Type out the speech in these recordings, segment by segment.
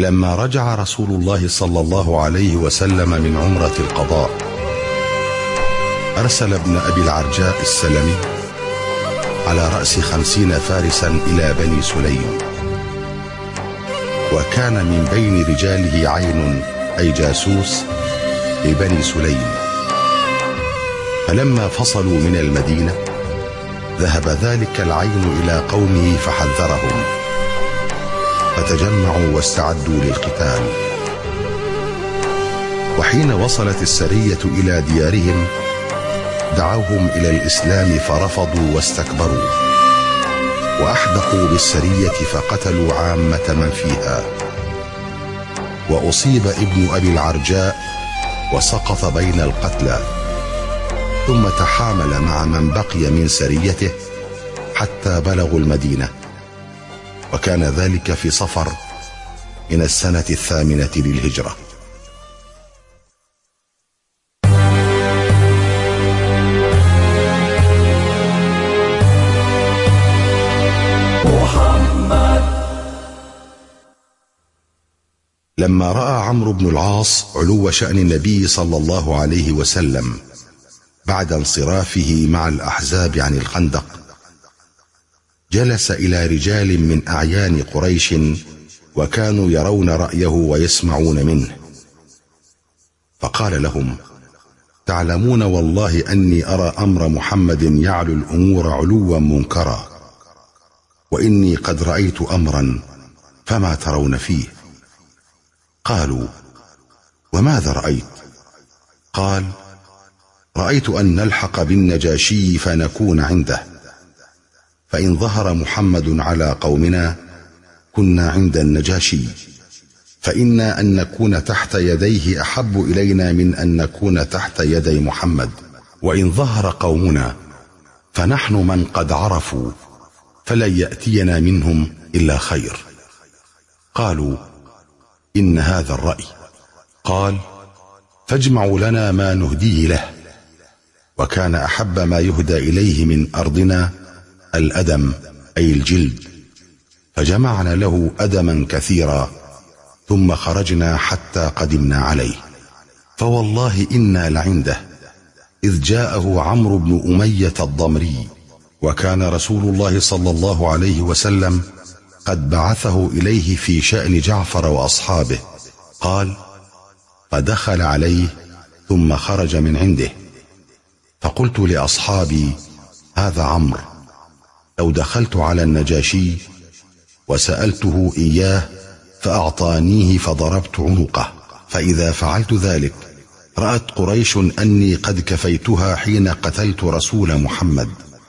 لما رجع رسول الله صلى الله عليه وسلم من عمرة القضاء، أرسل ابن أبي العرجاء السلمي على رأس 50 فارسا إلى بني سليم، وكان من بين رجاله عين أي جاسوس لبني سليم. فلما فصلوا من المدينة ذهب ذلك العين إلى قومه فحذرهم، فتجمعوا واستعدوا للقتال. وحين وصلت السرية إلى ديارهم دعوهم إلى الإسلام فرفضوا واستكبروا، وأحدقوا بالسرية فقتلوا عامة من فيها. وأصيب ابن أبي العرجاء وسقط بين القتلى، ثم تحامل مع من بقي من سريته حتى بلغوا المدينة، وكان ذلك في صفر من السنة 8 للهجرة. لما رأى عمرو بن العاص علو شأن النبي صلى الله عليه وسلم بعد انصرافه مع الأحزاب عن الخندق، جلس إلى رجال من أعيان قريش وكانوا يرون رأيه ويسمعون منه، فقال لهم: تعلمون والله أني أرى أمر محمد يعلو الأمور علوا منكرا، وإني قد رأيت أمرا فما ترون فيه. قالوا: وماذا رأيت؟ قال: رأيت أن نلحق بالنجاشي فنكون عنده، فإن ظهر محمد على قومنا كنا عند النجاشي، فإنا أن نكون تحت يديه أحب إلينا من أن نكون تحت يدي محمد، وإن ظهر قومنا فنحن من قد عرفوا فلن يأتينا منهم إلا خير. قالوا: إن هذا الرأي. قال: فاجمعوا لنا ما نهديه له. وكان أحب ما يهدى إليه من أرضنا الأدم أي الجلد، فجمعنا له أدما كثيرا، ثم خرجنا حتى قدمنا عليه. فوالله إنا لعنده إذ جاءه عمرو بن أمية الضمري، وكان رسول الله صلى الله عليه وسلم قد بعثه إليه في شأن جعفر وأصحابه. قال: فدخل عليه ثم خرج من عنده، فقلت لأصحابي: هذا عمرو، لو دخلت على النجاشي وسألته إياه فأعطانيه فضربت عنقه، فإذا فعلت ذلك رأت قريش أني قد كفيتها حين قتلت رسول محمد.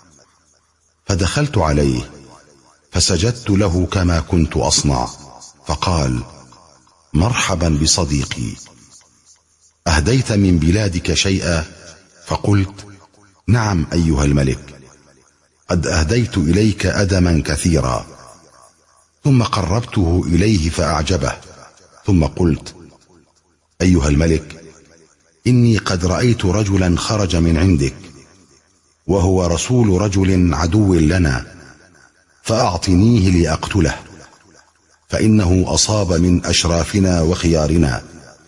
فدخلت عليه فسجدت له كما كنت أصنع، فقال: مرحبا بصديقي، أهديت من بلادك شيئا؟ فقلت: نعم أيها الملك، قد أهديت إليك أدما كثيرا. ثم قربته إليه فأعجبه، ثم قلت: أيها الملك، إني قد رأيت رجلا خرج من عندك وهو رسول رجل عدو لنا، فأعطنيه لأقتله، فإنه أصاب من أشرافنا وخيارنا.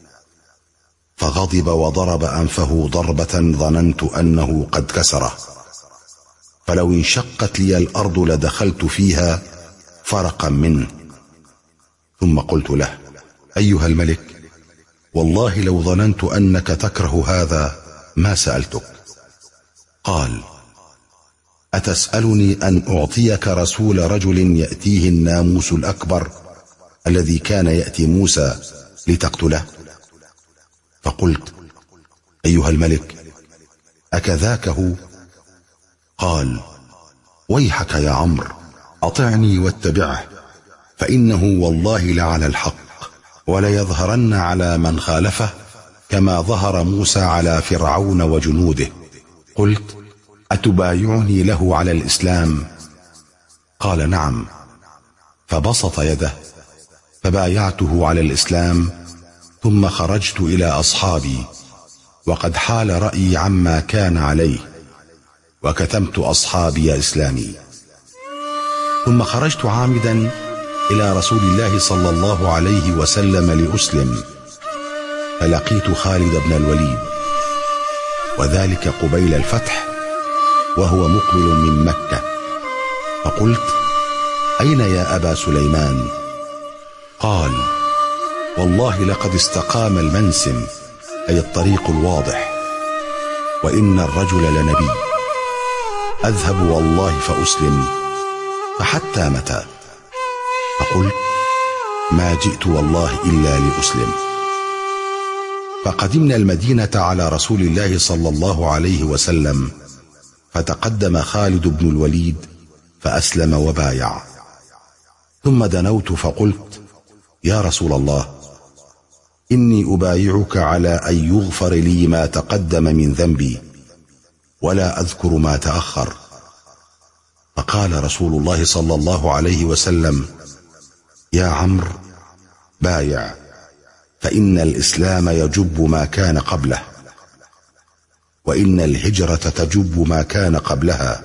فغضب وضرب أنفه ضربة ظننت أنه قد كسره، فلو انشقت لي الأرض لدخلت فيها فرقا منه. ثم قلت له: أيها الملك، والله لو ظننت أنك تكره هذا ما سألتك. قال: أتسألني أن أعطيك رسول رجل يأتيه الناموس الأكبر الذي كان يأتي موسى لتقتله؟ فقلت: أيها الملك، أكذاك هو؟ قال: ويحك يا عمرو، أطعني واتبعه، فإنه والله لعلى الحق، وليظهرن على من خالفه كما ظهر موسى على فرعون وجنوده. قلت: أتبايعني له على الإسلام؟ قال: نعم. فبسط يده فبايعته على الإسلام، ثم خرجت إلى أصحابي وقد حال رأيي عما كان عليه، وكتمت أصحابي إسلامي. ثم خرجت عامدا إلى رسول الله صلى الله عليه وسلم لأسلم، فلقيت خالد بن الوليد، وذلك قبيل الفتح وهو مقبل من مكة، فقلت: أين يا أبا سليمان؟ قال: والله لقد استقام المنسم، أي الطريق الواضح، وإن الرجل لنبي، أذهب والله فأسلم، فحتى متى؟ فقلت: ما جئت والله إلا لأسلم. فقدمنا المدينة على رسول الله صلى الله عليه وسلم، فتقدم خالد بن الوليد فأسلم وبايع. ثم دنوت فقلت: يا رسول الله، إني أبايعك على أن يغفر لي ما تقدم من ذنبي ولا أذكر ما تأخر. فقال رسول الله صلى الله عليه وسلم: يا عمرو، بايع، فإن الإسلام يجب ما كان قبله، وإن الهجرة تجب ما كان قبلها.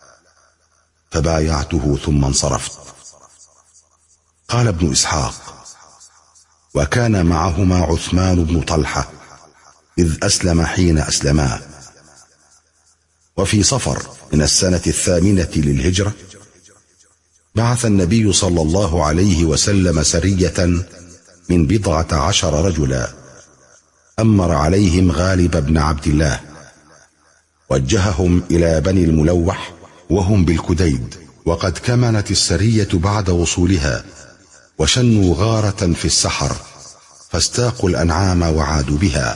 فبايعته ثم انصرفت. قال ابن إسحاق: وكان معهما عثمان بن طلحة إذ أسلم حين أسلما. وفي صفر من السنة 8 للهجرة بعث النبي صلى الله عليه وسلم سرية من 12 رجلا، أمر عليهم غالب بن عبد الله، وجههم إلى بني الملوح وهم بالكديد، وقد كمنت السرية بعد وصولها، وشنوا غارة في السحر، فاستاقوا الأنعام وعادوا بها.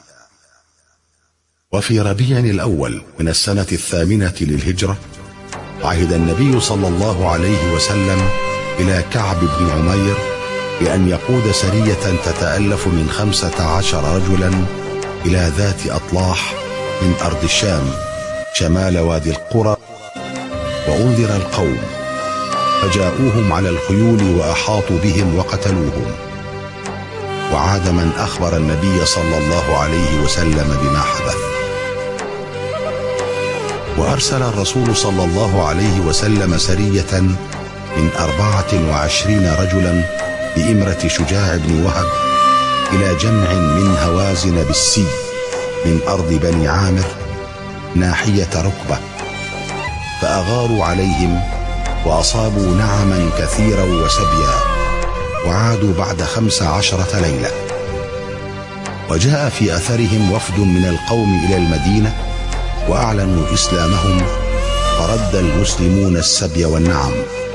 وفي ربيع الأول من السنة 8 للهجرة عهد النبي صلى الله عليه وسلم إلى كعب بن عمير بأن يقود سرية تتألف من 15 رجلا إلى ذات أطلاح من أرض الشام شمال وادي القرى. وأنذر القوم، فجاءوهم على الخيول وأحاطوا بهم وقتلوهم. وعاد من أخبر النبي صلى الله عليه وسلم بما حدث. وأرسل الرسول صلى الله عليه وسلم سرية من 24 رجلا بإمرة شجاع بن وهب إلى جمع من هوازن بالسي من أرض بني عامر ناحية ركبة، فأغاروا عليهم وأصابوا نعما كثيرا وسبيا، وعادوا بعد 15 ليلة. وجاء في أثرهم وفد من القوم إلى المدينة وأعلنوا إسلامهم، فرد المسلمون السبي والنعم.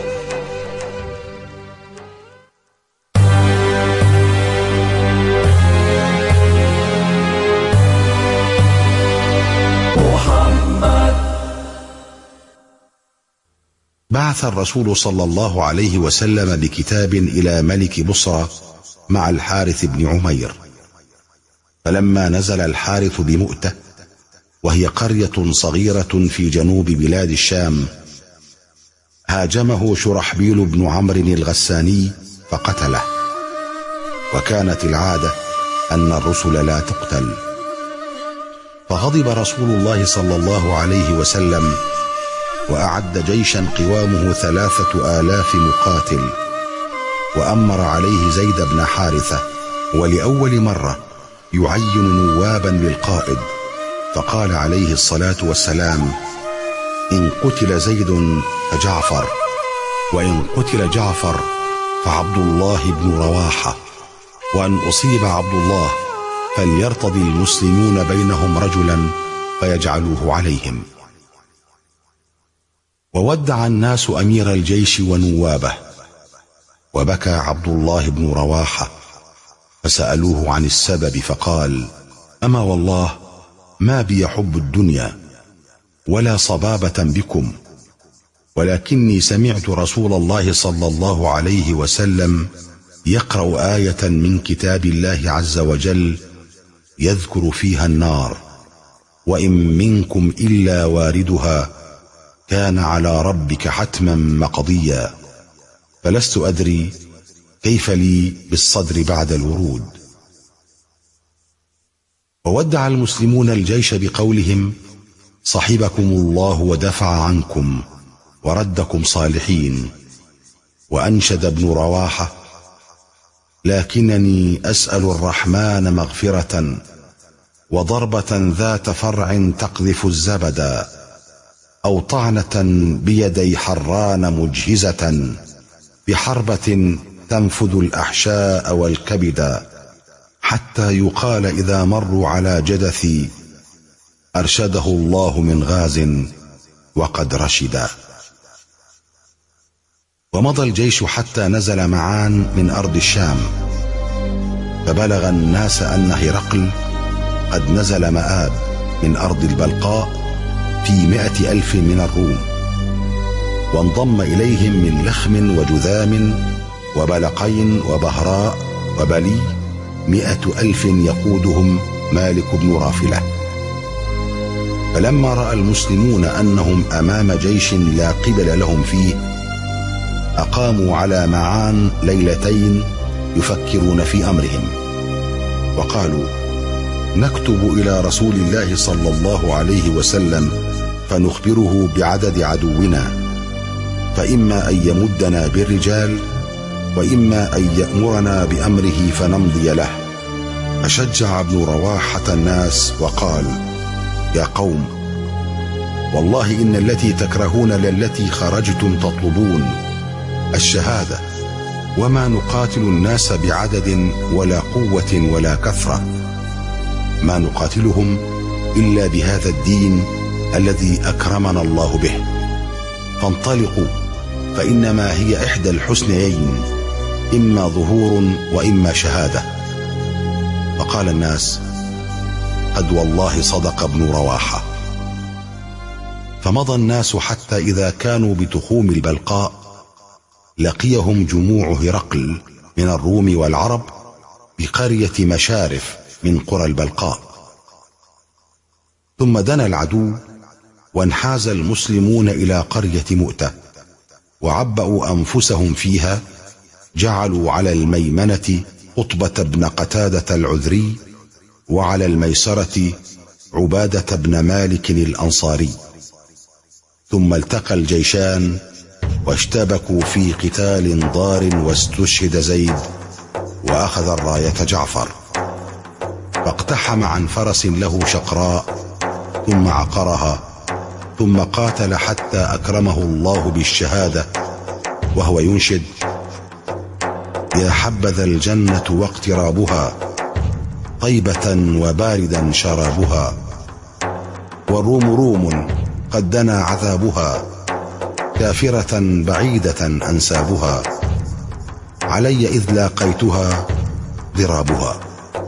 بعث الرسول صلى الله عليه وسلم بكتاب إلى ملك بصرى مع الحارث بن عمير. فلما نزل الحارث بمؤتة، وهي قرية صغيرة في جنوب بلاد الشام، هاجمه شرحبيل بن عمرو الغساني فقتله. وكانت العادة أن الرسل لا تقتل. فغضب رسول الله صلى الله عليه وسلم، وأعد جيشا قوامه 3000 مقاتل، وأمر عليه زيد بن حارثة، ولأول مرة يعين نوابا للقائد. فقال عليه الصلاة والسلام: إن قتل زيد فجعفر، وإن قتل جعفر فعبد الله بن رواحة، وأن أصيب عبد الله فليرتضي المسلمون بينهم رجلا فيجعلوه عليهم. وودع الناس أمير الجيش ونوابه، وبكى عبد الله بن رواحة، فسألوه عن السبب فقال: أما والله ما بي حب الدنيا ولا صبابة بكم، ولكني سمعت رسول الله صلى الله عليه وسلم يقرأ آية من كتاب الله عز وجل يذكر فيها النار: وإن منكم إلا واردها كان على ربك حتما مقضيا، فلست أدري كيف لي بالصدر بعد الورود. وودع المسلمون الجيش بقولهم: صحبكم الله ودفع عنكم وردكم صالحين. وأنشد ابن رواحة: لكنني أسأل الرحمن مغفرة وضربة ذات فرع تقذف الزبدا، أو طعنة بيدي حران مجهزة بحربة تنفذ الأحشاء والكبدا، حتى يقال إذا مروا على جدثي أرشده الله من غاز وقد رشدا. ومضى الجيش حتى نزل معان من أرض الشام، فبلغ الناس أن هرقل قد نزل مآب من أرض البلقاء في 100,000 من الروم، وانضم إليهم من لخم وجذام وبلقين وبهراء وبلي 100,000 يقودهم مالك بن رافلة. فلما رأى المسلمون أنهم أمام جيش لا قبل لهم فيه، أقاموا على معان ليلتين يفكرون في أمرهم، وقالوا: نكتب إلى رسول الله صلى الله عليه وسلم فنخبره بعدد عدونا، فإما أن يمدنا بالرجال، وإما أن يأمرنا بأمره فنمضي له. فشجع ابن رواحة الناس وقال: يا قوم، والله إن التي تكرهون للتي خرجتم تطلبون الشهادة، وما نقاتل الناس بعدد ولا قوة ولا كثرة، ما نقاتلهم إلا بهذا الدين الذي أكرمنا الله به، فانطلقوا، فإنما هي إحدى الحسنيين، إما ظهور وإما شهادة. فقال الناس: قد والله صدق ابن رواحة. فمضى الناس حتى إذا كانوا بتخوم البلقاء لقيهم جموع هرقل من الروم والعرب بقرية مشارف من قرى البلقاء. ثم دنا العدو وانحاز المسلمون إلى قرية مؤتة، وعبأوا أنفسهم فيها، جعلوا على الميمنة قطبة بن قتادة العذري، وعلى الميسرة عبادة بن مالك الأنصاري. ثم التقى الجيشان واشتبكوا في قتال ضار، واستشهد زيد وأخذ الراية جعفر، فاقتحم عن فرس له شقراء ثم عقرها، ثم قاتل حتى أكرمه الله بالشهادة وهو ينشد: يا حبذا الجنة واقترابها، طيبة وباردا شرابها، والروم روم قد دنا عذابها، كافرة بعيدة أنسابها، علي إذ لاقيتها ضرابها.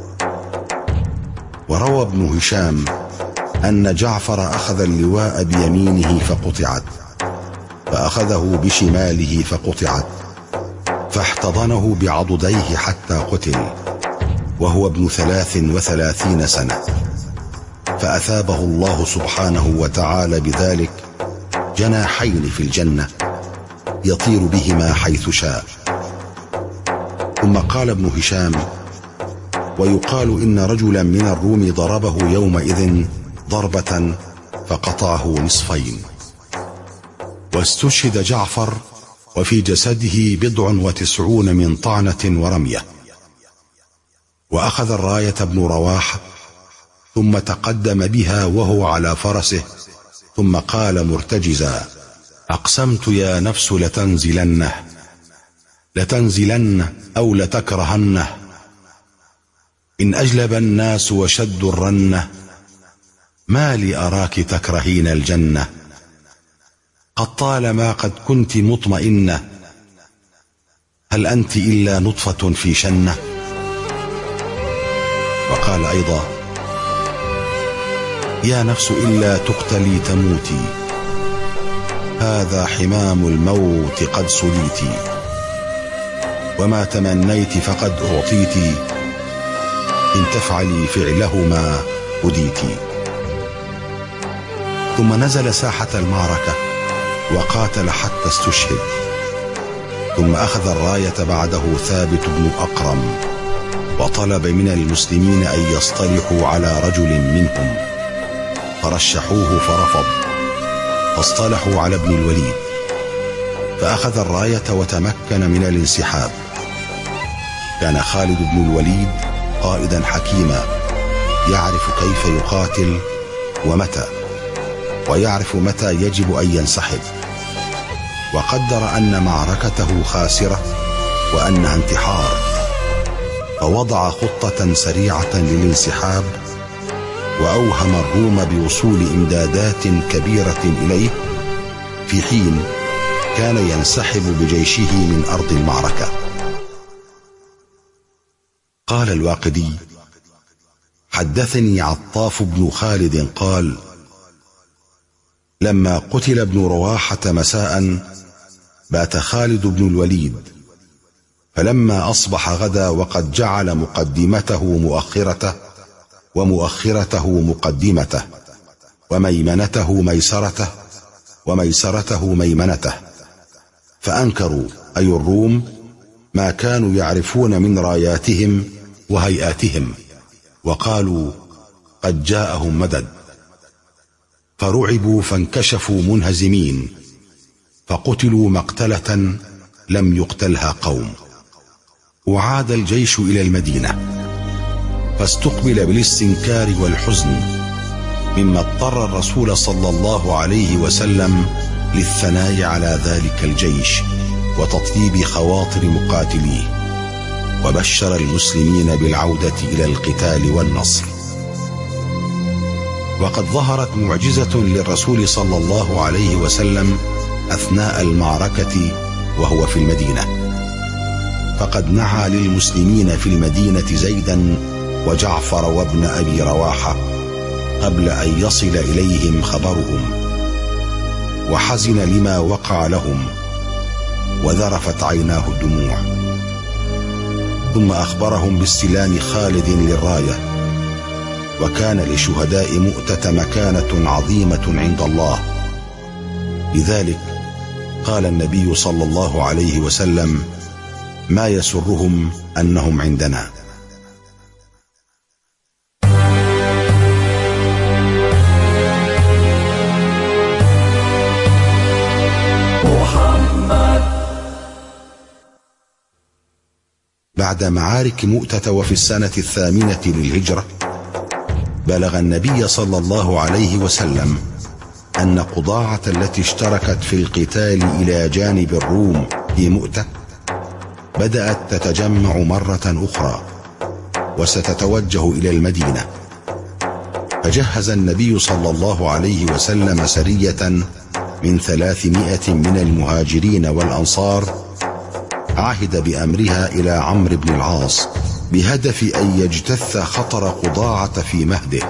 وروى ابن هشام أن جعفر أخذ اللواء بيمينه فقطعت، فأخذه بشماله فقطعت، فاحتضنه بعضديه حتى قتل وهو ابن 33 سنة، فأثابه الله سبحانه وتعالى بذلك جناحين في الجنة يطير بهما حيث شاء. ثم قال ابن هشام: ويقال إن رجلا من الروم ضربه يومئذ ضربة فقطعه نصفين. واستشهد جعفر وفي جسده 97 من طعنة ورمية. وأخذ الراية ابن رواحة، ثم تقدم بها وهو على فرسه، ثم قال مرتجزا: أقسمت يا نفس لتنزلن أو لتكرهنه، إن أجلب الناس وشدوا الرنة، ما لي أراك تكرهين الجنة، قد طالما قد كنت مطمئنة، هل أنت إلا نطفة في شنة. وقال أيضا: يا نفس إلا تقتلي تموتي، هذا حمام الموت قد سليتي، وما تمنيت فقد أعطيت، إن تفعلي فعلهما هديتي. ثم نزل ساحة المعركة وقاتل حتى استشهد. ثم أخذ الراية بعده ثابت بن أقرم، وطلب من المسلمين أن يصطلحوا على رجل منهم، فرشحوه فرفض، فاصطلحوا على ابن الوليد، فأخذ الراية وتمكن من الانسحاب. كان خالد بن الوليد قائدا حكيما يعرف كيف يقاتل ومتى، ويعرف متى يجب أن ينسحب، وقدر أن معركته خاسرة وأنها انتحار، فوضع خطة سريعة للانسحاب، وأوهم الروم بوصول إمدادات كبيرة إليه في حين كان ينسحب بجيشه من أرض المعركة. قال الواقدي: حدثني عطاف بن خالد قال: لما قتل ابن رواحة مساء بات خالد بن الوليد، فلما أصبح غدا وقد جعل مقدمته مؤخرته ومؤخرته مقدمته وميمنته ميسرته وميسرته ميمنته، فأنكروا أي الروم ما كانوا يعرفون من راياتهم وهيئاتهم، وقالوا: قد جاءهم مدد. فرعبوا فانكشفوا منهزمين، فقتلوا مقتلة لم يقتلها قوم. وعاد الجيش إلى المدينة، فاستقبل بالاستنكار والحزن، مما اضطر الرسول صلى الله عليه وسلم للثناء على ذلك الجيش وتطيب خواطر مقاتليه، وبشر المسلمين بالعودة إلى القتال والنصر. وقد ظهرت معجزة للرسول صلى الله عليه وسلم أثناء المعركة وهو في المدينة، فقد نعى للمسلمين في المدينة زيدا وجعفر وابن أبي رواحة قبل أن يصل إليهم خبرهم، وحزن لما وقع لهم وذرفت عيناه الدموع. ثم أخبرهم باستلام خالد للراية، وكان لشهداء مؤتة مكانة عظيمة عند الله. لذلك قال النبي صلى الله عليه وسلم: ما يسرهم أنهم عندنا. بعد معارك مؤتة وفي السنة 8 للهجرة، بلغ النبي صلى الله عليه وسلم أن قضاعة التي اشتركت في القتال إلى جانب الروم في مؤتة بدأت تتجمع مرة أخرى، وستتوجه إلى المدينة. فجهز النبي صلى الله عليه وسلم سرية من 300 من المهاجرين والأنصار، عهد بأمرها إلى عمرو بن العاص بهدف أن يجتث خطر قضاعة في مهده،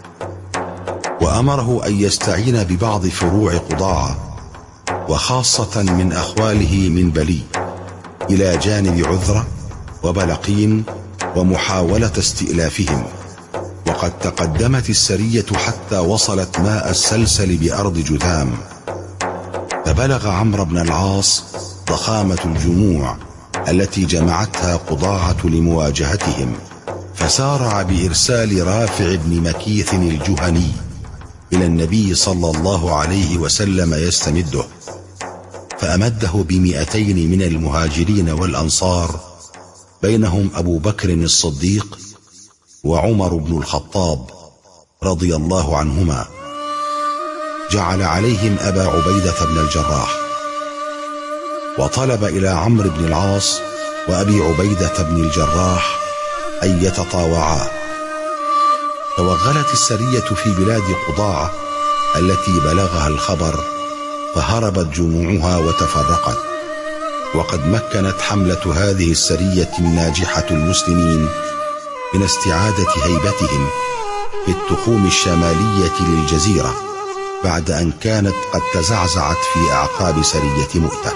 وأمره أن يستعين ببعض فروع قضاعة، وخاصة من أخواله من بلي، إلى جانب عذرة وبلقين، ومحاولة استئلافهم. وقد تقدمت السرية حتى وصلت ماء السلسل بأرض جذام، فبلغ عمرو بن العاص ضخامة الجموع التي جمعتها قضاعة لمواجهتهم، فسارع بإرسال رافع بن مكيث الجهني إلى النبي صلى الله عليه وسلم يستمده، فأمده ب200 من المهاجرين والأنصار، بينهم أبو بكر الصديق وعمر بن الخطاب رضي الله عنهما. جعل عليهم أبا عبيدة بن الجراح، وطلب إلى عمرو بن العاص وأبي عبيدة بن الجراح أن يتطاوعا. توغلت السرية في بلاد قضاعة التي بلغها الخبر، فهربت جموعها وتفرقت. وقد مكنت حملة هذه السرية الناجحة المسلمين من استعادة هيبتهم في التخوم الشمالية للجزيرة، بعد أن كانت قد تزعزعت في أعقاب سرية مؤتة.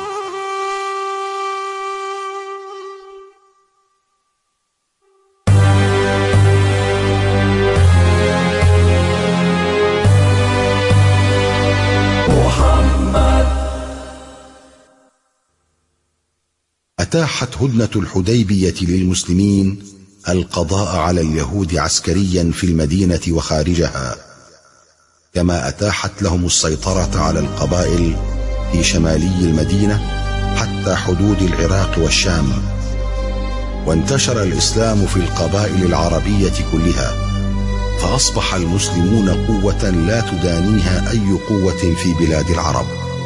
أتاحت هدنة الحديبية للمسلمين القضاء على اليهود عسكريا في المدينة وخارجها، كما أتاحت لهم السيطرة على القبائل في شمالي المدينة حتى حدود العراق والشام، وانتشر الإسلام في القبائل العربية كلها، فأصبح المسلمون قوة لا تدانيها أي قوة في بلاد العرب.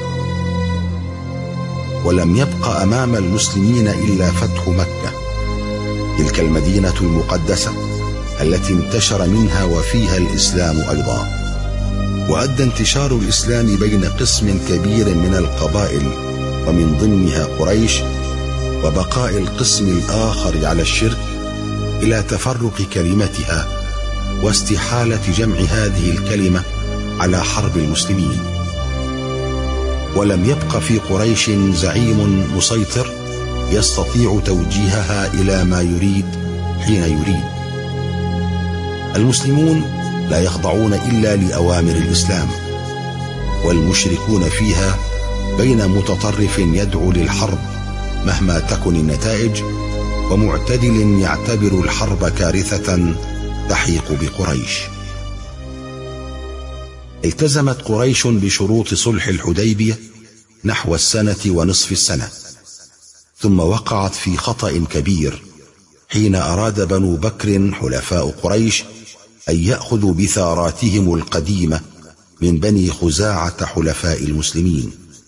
ولم يبق أمام المسلمين إلا فتح مكة، تلك المدينة المقدسة التي انتشر منها وفيها الإسلام أيضا. وأدى انتشار الإسلام بين قسم كبير من القبائل ومن ضمنها قريش، وبقاء القسم الآخر على الشرك، إلى تفرق كلمتها واستحالة جمع هذه الكلمة على حرب المسلمين. ولم يبق في قريش زعيم مسيطر يستطيع توجيهها إلى ما يريد حين يريد. المسلمون لا يخضعون إلا لأوامر الإسلام، والمشركون فيها بين متطرف يدعو للحرب مهما تكن النتائج، ومعتدل يعتبر الحرب كارثة تحيق بقريش. التزمت قريش بشروط صلح الحديبية نحو 1.5 سنة، ثم وقعت في خطأ كبير حين أراد بنو بكر حلفاء قريش أن يأخذوا بثاراتهم القديمة من بني خزاعة حلفاء المسلمين،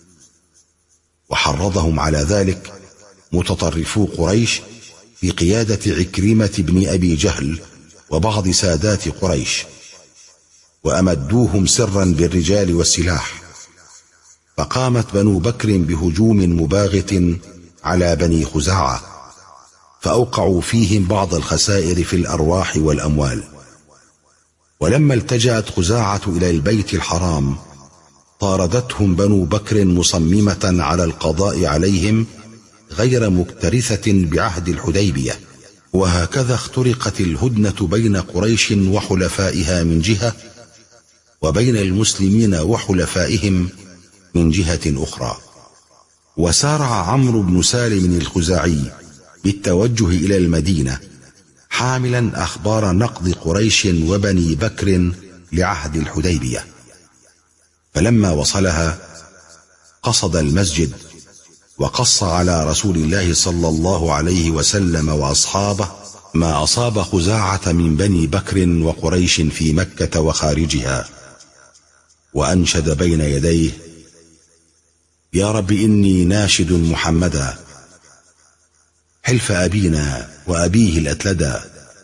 وحرضهم على ذلك متطرفو قريش بقيادة عكرمة بن أبي جهل وبعض سادات قريش، وأمدوهم سرا بالرجال والسلاح. فقامت بنو بكر بهجوم مباغت على بني خزاعة، فأوقعوا فيهم بعض الخسائر في الأرواح والأموال. ولما التجأت خزاعة إلى البيت الحرام طاردتهم بنو بكر مصممة على القضاء عليهم غير مكترثة بعهد الحديبية. وهكذا اخترقت الهدنة بين قريش وحلفائها من جهة، وبين المسلمين وحلفائهم من جهة أخرى. وسارع عمرو بن سالم الخزاعي بالتوجه إلى المدينة حاملا أخبار نقض قريش وبني بكر لعهد الحديبية. فلما وصلها قصد المسجد، وقص على رسول الله صلى الله عليه وسلم وأصحابه ما أصاب خزاعة من بني بكر وقريش في مكة وخارجها، وأنشد بين يديه: يا رب إني ناشد محمدا، حلف أبينا وأبيه الأتلدا،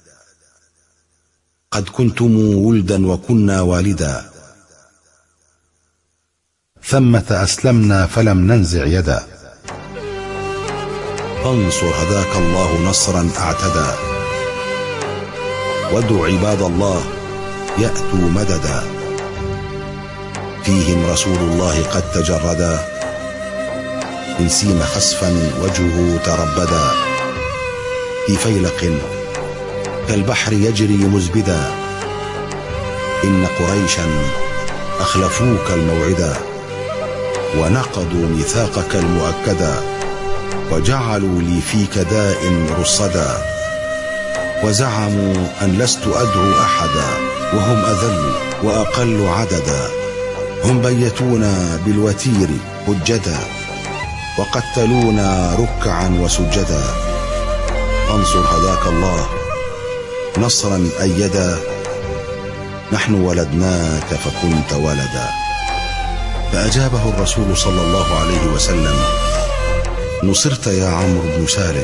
قد كنتم ولدا وكنا والدا، ثمة أسلمنا فلم ننزع يدا، فانصر هداك الله نصرا أعتدى، وادع عباد الله يأتوا مددا، فيهم رسول الله قد تجردا، إن سيم خسفا وجهه تربدا، في فيلق كالبحر يجري مزبدا، إن قريشا أخلفوك الموعدا، ونقضوا ميثاقك المؤكدا، وجعلوا لي فيك داء رصدا، وزعموا أن لست أدعو أحدا، وهم أذل وأقل عددا، هم بيتونا بالوتير هجدا، وقتلونا ركعا وسجدا، فانصر هداك الله نصرا أيدا، نحن ولدناك فكنت ولدا. فأجابه الرسول صلى الله عليه وسلم: نصرت يا عمرو بن سالم.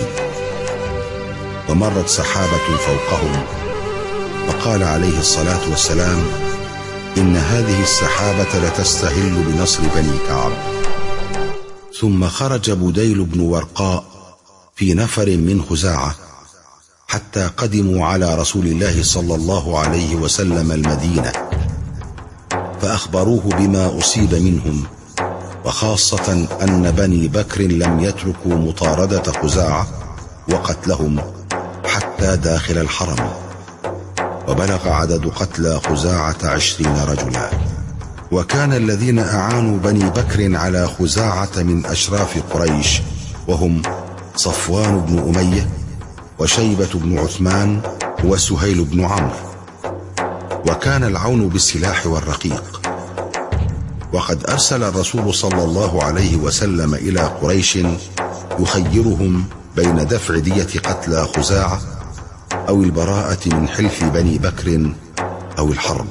ومرت سحابة فوقهم، فقال عليه الصلاة والسلام: إن هذه السحابة لتستهل بنصر بني كعب. ثم خرج بديل بن ورقاء في نفر من خزاعة حتى قدموا على رسول الله صلى الله عليه وسلم المدينة، فأخبروه بما أصيب منهم، وخاصة أن بني بكر لم يتركوا مطاردة خزاعة وقتلهم حتى داخل الحرم، وبلغ عدد قتلى خزاعة 20 رجلا. وكان الذين أعانوا بني بكر على خزاعة من أشراف قريش، وهم صفوان بن أمية وشيبة بن عثمان وسهيل بن عمرو، وكان العون بالسلاح والرقيق. وقد أرسل الرسول صلى الله عليه وسلم إلى قريش يخيرهم بين دفع دية قتلى خزاعة أو البراءة من حلف بني بكر أو الحرب،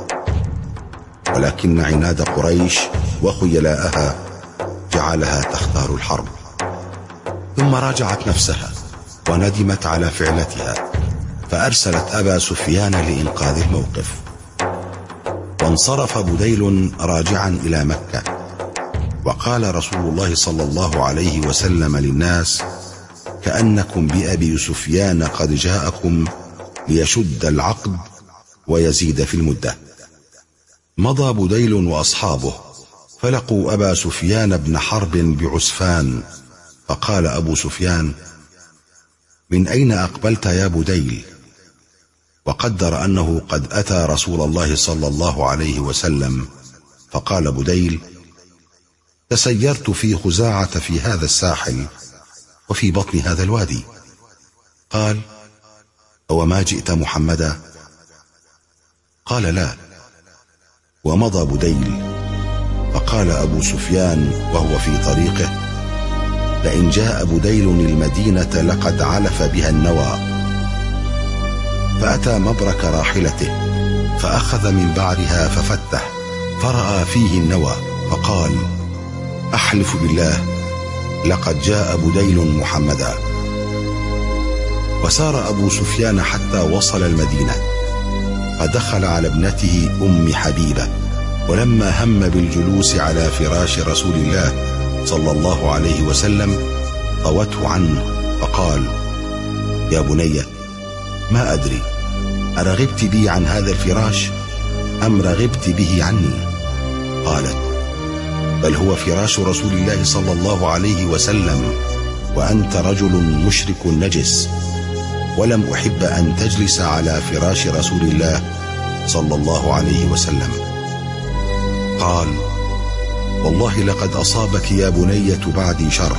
ولكن عناد قريش وخيلاءها جعلها تختار الحرب، ثم راجعت نفسها وندمت على فعلتها، فأرسلت أبا سفيان لإنقاذ الموقف. وانصرف بديل راجعا إلى مكة، وقال رسول الله صلى الله عليه وسلم للناس: كأنكم بأبي سفيان قد جاءكم ليشد العقد ويزيد في المدة. مضى بديل وأصحابه فلقوا أبا سفيان بن حرب بعسفان، فقال أبو سفيان: من أين أقبلت يا بديل؟ وقدر أنه قد أتى رسول الله صلى الله عليه وسلم، فقال بديل: تسيرت في خزاعة في هذا الساحل وفي بطن هذا الوادي. قال: أوما جئت محمدا؟ قال: لا. ومضى بديل، فقال أبو سفيان وهو في طريقه: لئن جاء بديل المدينة لقد علف بها النوى. فأتى مبرك راحلته فأخذ من بعرها ففتح فرأى فيه النوى، فقال: أحلف بالله لقد جاء بديل محمدا. وسار أبو سفيان حتى وصل المدينة، فدخل على ابنته أم حبيبة، ولما هم بالجلوس على فراش رسول الله صلى الله عليه وسلم طوته عنه، فقال: يا بني، ما أدري أرغبت بي عن هذا الفراش أم رغبت به عني؟ قالت: بل هو فراش رسول الله صلى الله عليه وسلم، وأنت رجل مشرك نجس، ولم أحب أن تجلس على فراش رسول الله صلى الله عليه وسلم. قال: والله لقد أصابك يا بنية بعدي شر.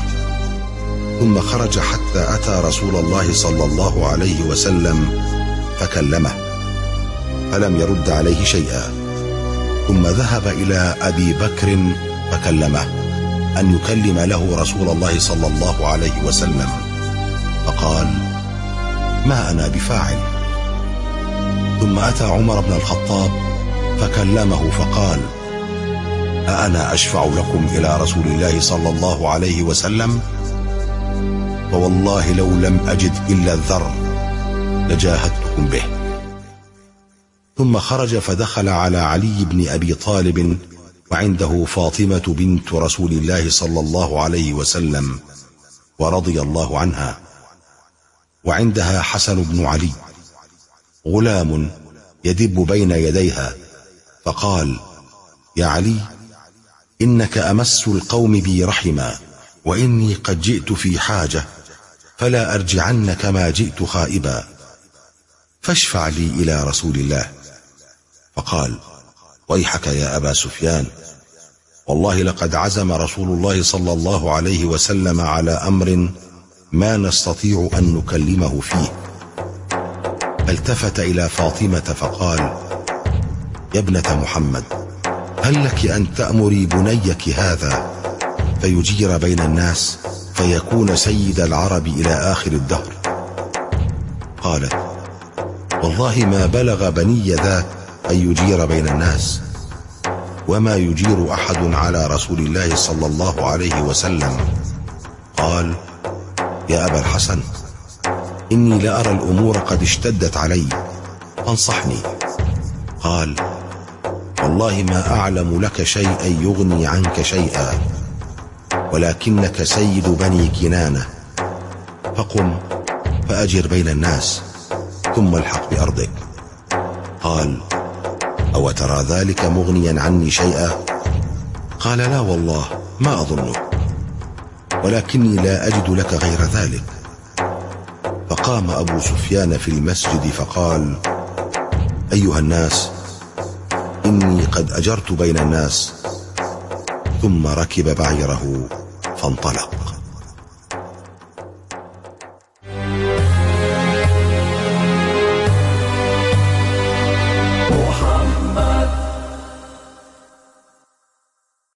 ثم خرج حتى أتى رسول الله صلى الله عليه وسلم فكلمه، فلم يرد عليه شيئا. ثم ذهب إلى أبي بكر فكلمه أن يكلم له رسول الله صلى الله عليه وسلم، فقال: ما أنا بفاعل. ثم أتى عمر بن الخطاب فكلمه فقال: أأنا أشفع لكم إلى رسول الله صلى الله عليه وسلم؟ فوالله لو لم أجد إلا الذر لجاهدتكم به. ثم خرج فدخل على علي بن أبي طالب، وعنده فاطمة بنت رسول الله صلى الله عليه وسلم ورضي الله عنها، وعندها حسن بن علي غلام يدب بين يديها، فقال: يا علي، إنك أمس القوم بي رحما، وإني قد جئت في حاجة، فلا أرجعن كما جئت خائبا، فاشفع لي إلى رسول الله. فقال: ويحك يا أبا سفيان، والله لقد عزم رسول الله صلى الله عليه وسلم على أمر ما نستطيع أن نكلمه فيه. فالتفت إلى فاطمة فقال: يا ابنة محمد، هل لك أن تأمري بنيك هذا فيجير بين الناس فيكون سيد العرب إلى آخر الدهر؟ قالت: والله ما بلغ بني ذاك أن يجير بين الناس، وما يجير أحد على رسول الله صلى الله عليه وسلم. قال: يا أبا الحسن، إني لأرى الأمور قد اشتدت علي، فانصحني. قال: والله ما أعلم لك شيئا يغني عنك شيئا، ولكنك سيد بني كنانة، فقم فأجر بين الناس ثم الحق بأرضك. قال: أو ترى ذلك مغنيا عني شيئا؟ قال: لا والله ما أظنه، ولكني لا أجد لك غير ذلك. فقام أبو سفيان في المسجد فقال: أيها الناس، إني قد أجرت بين الناس. ثم ركب بعيره فانطلق.